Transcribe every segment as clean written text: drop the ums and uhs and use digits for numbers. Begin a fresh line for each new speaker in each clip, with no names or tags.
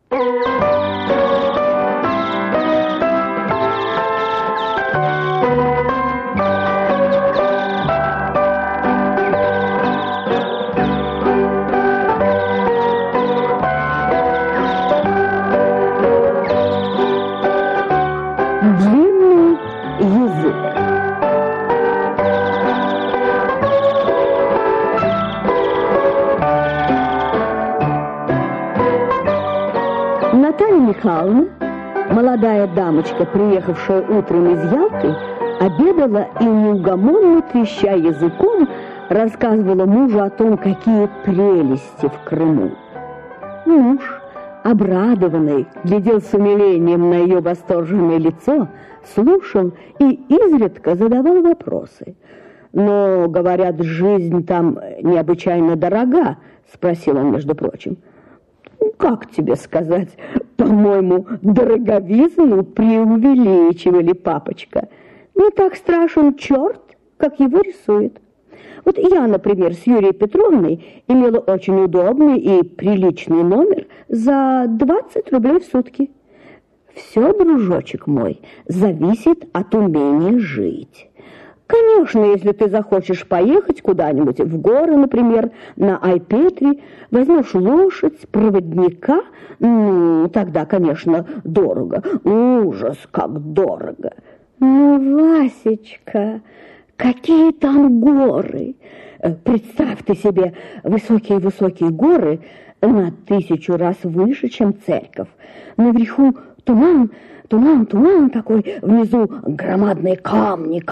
Длинный язык. Наталья Михайловна, молодая дамочка, приехавшая утром из Ялты, обедала и, неугомонно треща языком, рассказывала мужу о том, какие прелести в Крыму. Муж, обрадованный, глядел с умилением на ее восторженное лицо, слушал и изредка задавал вопросы. «Но, говорят, жизнь там необычайно дорога», — спросил он, между прочим. «Как тебе сказать? По-моему, дороговизну преувеличивали, папочка. Не так страшен черт, как его рисует. Вот я, например, с Юрией Петровной имела очень удобный и приличный номер за 20 рублей в сутки. Все, дружочек мой, зависит от умения жить. Конечно, если ты захочешь поехать куда-нибудь в горы, например, на Айпетри, возьмешь лошадь, проводника, ну, тогда, конечно, дорого. Ужас, как дорого. Ну, Васечка, какие там горы! Представь ты себе высокие-высокие горы на 1000 раз выше, чем церковь. Наверху туман такой, внизу громадные камни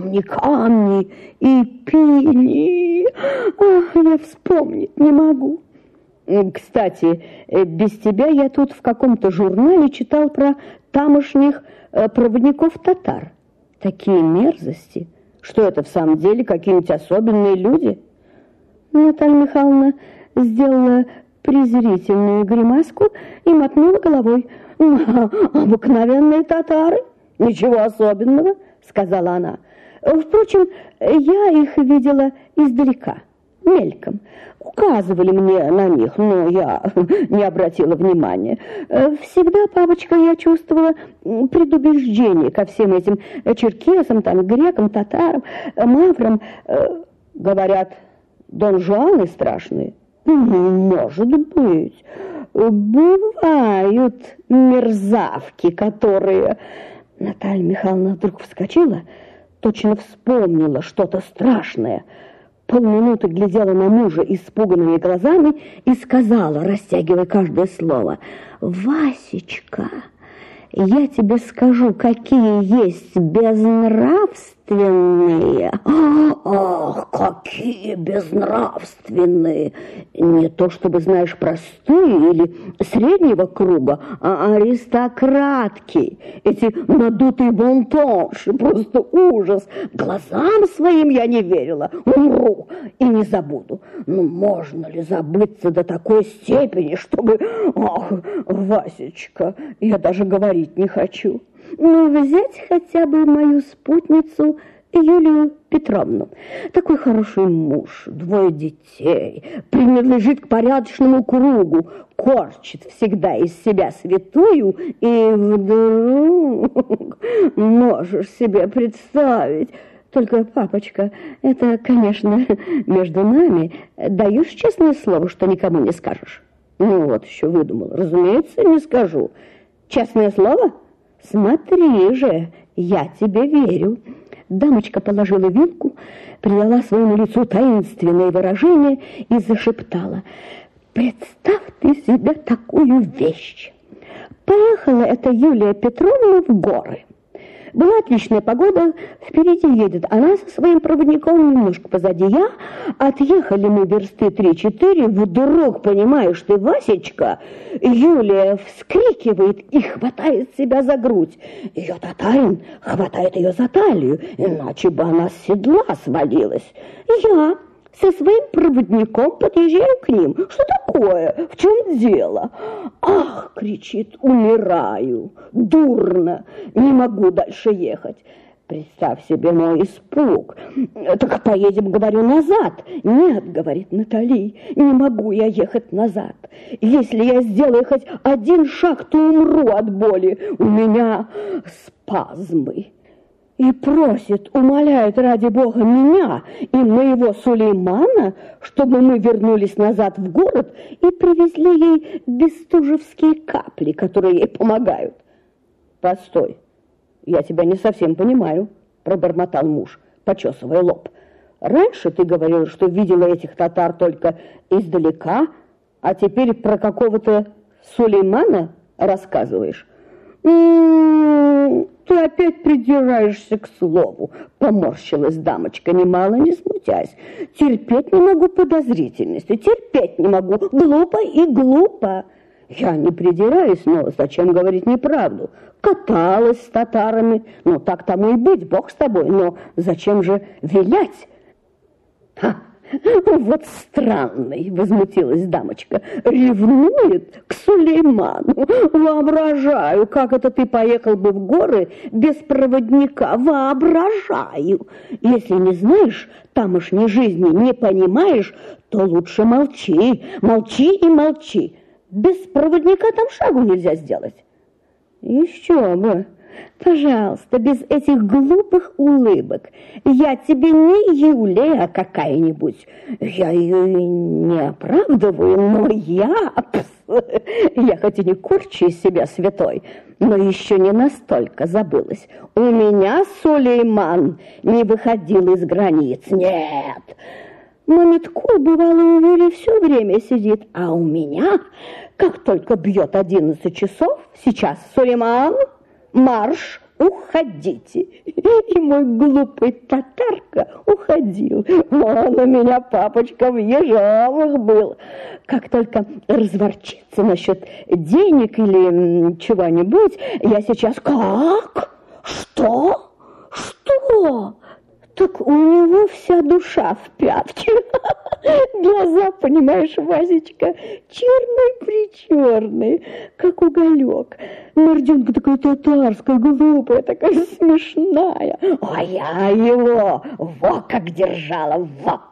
и пили. Ах, я вспомнить не могу. Кстати, без тебя я тут в каком-то журнале читал про тамошних проводников татар. Такие мерзости, что это в самом деле какие-нибудь особенные люди. Наталья Михайловна сделала презрительную гримаску и мотнула головой. «Обыкновенные татары, ничего особенного», — сказала она. «Впрочем, я их видела издалека, мельком. Указывали мне на них, но я не обратила внимания. Всегда, папочка, я чувствовала предубеждение ко всем этим черкесам, там, грекам, татарам, маврам. Говорят, Дон Жуаны страшные. Может быть. Бывают мерзавки, которые...» Наталья Михайловна вдруг вскочила, точно вспомнила что-то страшное, полминуты глядела на мужа испуганными глазами и сказала, растягивая каждое слово: «Васечка, я тебе скажу, какие есть безнравственные». «Ах, какие безнравственные! Не то чтобы, знаешь, простые или среднего круга, а аристократки. Эти надутые бонтонши, просто ужас. Глазам своим я не верила. Умру и не забуду. Ну, можно ли забыться до такой степени, чтобы... Ах, Васечка, я даже говорить не хочу. Ну, взять хотя бы мою спутницу Юлию Петровну. Такой хороший муж, 2 детей, принадлежит к порядочному кругу, корчит всегда из себя святую, и вдруг можешь себе представить. Только, папочка, это, конечно, между нами. Даешь честное слово, что никому не скажешь?» «Ну вот еще выдумал. Разумеется, не скажу. Честное слово? Смотри же, я тебе верю». Дамочка положила вилку, придала своему лицу таинственное выражение и зашептала: «Представь ты себе такую вещь. Поехала эта Юлия Петровна в горы. Была отличная погода, впереди едет она со своим проводником, немножко позади я. Отъехали мы версты 3-4, вдруг, понимаешь ты, Васечка, Юлия вскрикивает и хватает себя за грудь. Ее татарин хватает ее за талию, иначе бы она с седла свалилась. Я со своим проводником подъезжаю к ним. Что такое? В чем дело? Ах, кричит, умираю, дурно, не могу дальше ехать. Представь себе мой испуг. Так поедем, говорю, назад. Нет, говорит Натали, не могу я ехать назад. Если я сделаю хоть один шаг, то умру от боли. У меня спазмы. И просит, умоляет ради Бога меня и моего Сулеймана, чтобы мы вернулись назад в город и привезли ей бестужевские капли, которые ей помогают. Постой, я тебя не совсем понимаю, пробормотал муж, почесывая лоб. Раньше ты говорил, что видела этих татар только издалека, а теперь про какого-то Сулеймана рассказываешь. Ты опять придираешься к слову, поморщилась дамочка, немало не смутясь. Терпеть не могу подозрительности, терпеть не могу, глупо и глупо. Я не придираюсь, но зачем говорить неправду? Каталась с татарами, ну так тому и быть, Бог с тобой, но зачем же вилять? Вот странный, возмутилась дамочка, ревнует к Сулейману. Воображаю, как это ты поехал бы в горы без проводника, воображаю. Если не знаешь тамошней жизни, не понимаешь, то лучше молчи, молчи и молчи. Без проводника там шагу нельзя сделать. Еще бы. Пожалуйста, без этих глупых улыбок. Я тебе не Юлия какая-нибудь. Я ее не оправдываю, но я хоть и не корчу из себя святой, но еще не настолько забылась. У меня Сулейман не выходил из границ. Нет. Мамиткул, бывало, у Юли все время сидит, а у меня, как только бьет 11 часов, сейчас Сулейман... Марш, уходите. И мой глупый татарка уходил. Он у меня, папочка, в ежовых был. Как только разворчится насчет денег или чего-нибудь, я сейчас... Как? Что? Что? Так у него вся душа в пятке. Глаза, понимаешь, Васечка, черный-причерный, как уголек. Морденка такая татарская, глупая, такая смешная. А я его во как держала, во.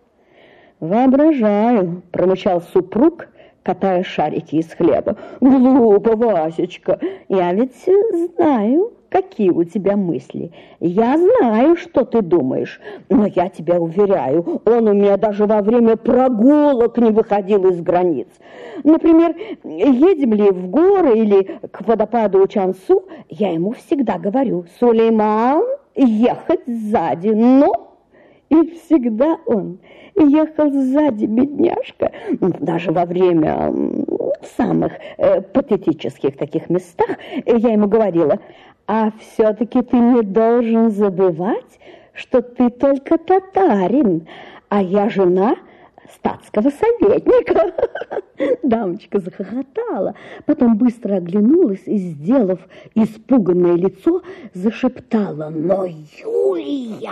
Воображаю, промычал супруг, катая шарики из хлеба. Глупо, Васечка, я ведь знаю, какие у тебя мысли. Я знаю, что ты думаешь, но я тебя уверяю, он у меня даже во время прогулок не выходил из границ. Например, едем ли в горы или к водопаду Учансу, я ему всегда говорю: Сулейман, ехать сзади, но... И всегда он ехал сзади, бедняжка, даже во время самых патетических таких местах. Я ему говорила: а все-таки ты не должен забывать, что ты только татарин, а я жена статского советника. Дамочка захохотала, потом быстро оглянулась и, сделав испуганное лицо, зашептала: но Юлия!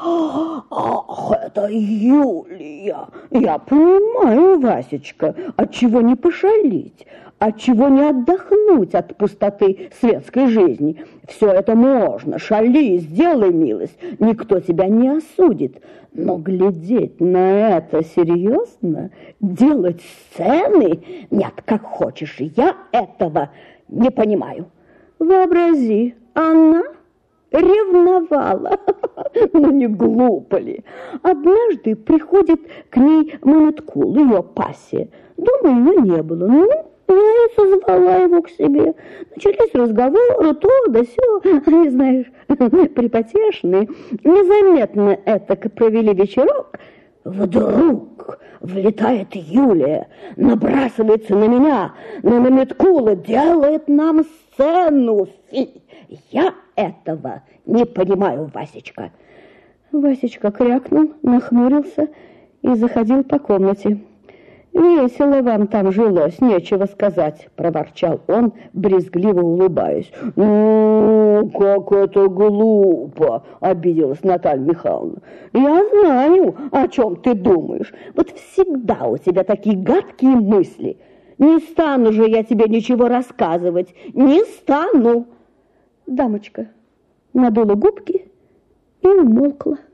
Ах, это Юлия! Я понимаю, Васечка, отчего не пошалить, отчего не отдохнуть от пустоты светской жизни. Все это можно, шали, сделай милость, никто тебя не осудит. Но глядеть на это серьезно, делать сцены, нет, как хочешь, я этого не понимаю. Вообрази, она ревновала. Ну, не глупо ли? Однажды приходит к ней Мамиткул, ее пассия. Дома ее не было. Ну, я и созвала его к себе. Начались разговоры, то да сё. Они, знаешь, припотешные. Незаметно этак провели вечерок. Вдруг влетает Юлия, набрасывается на меня, на Мамиткула, делает нам сцену. Фи! Я этого не понимаю, Васечка. Васечка крякнул, нахмурился и заходил по комнате. «Весело вам там жилось, нечего сказать», – проворчал он, брезгливо улыбаясь. «Ну, как это глупо!» – обиделась Наталья Михайловна. «Я знаю, о чем ты думаешь. Вот всегда у тебя такие гадкие мысли. Не стану же я тебе ничего рассказывать, не стану!» Дамочка надула губки, и умолкла.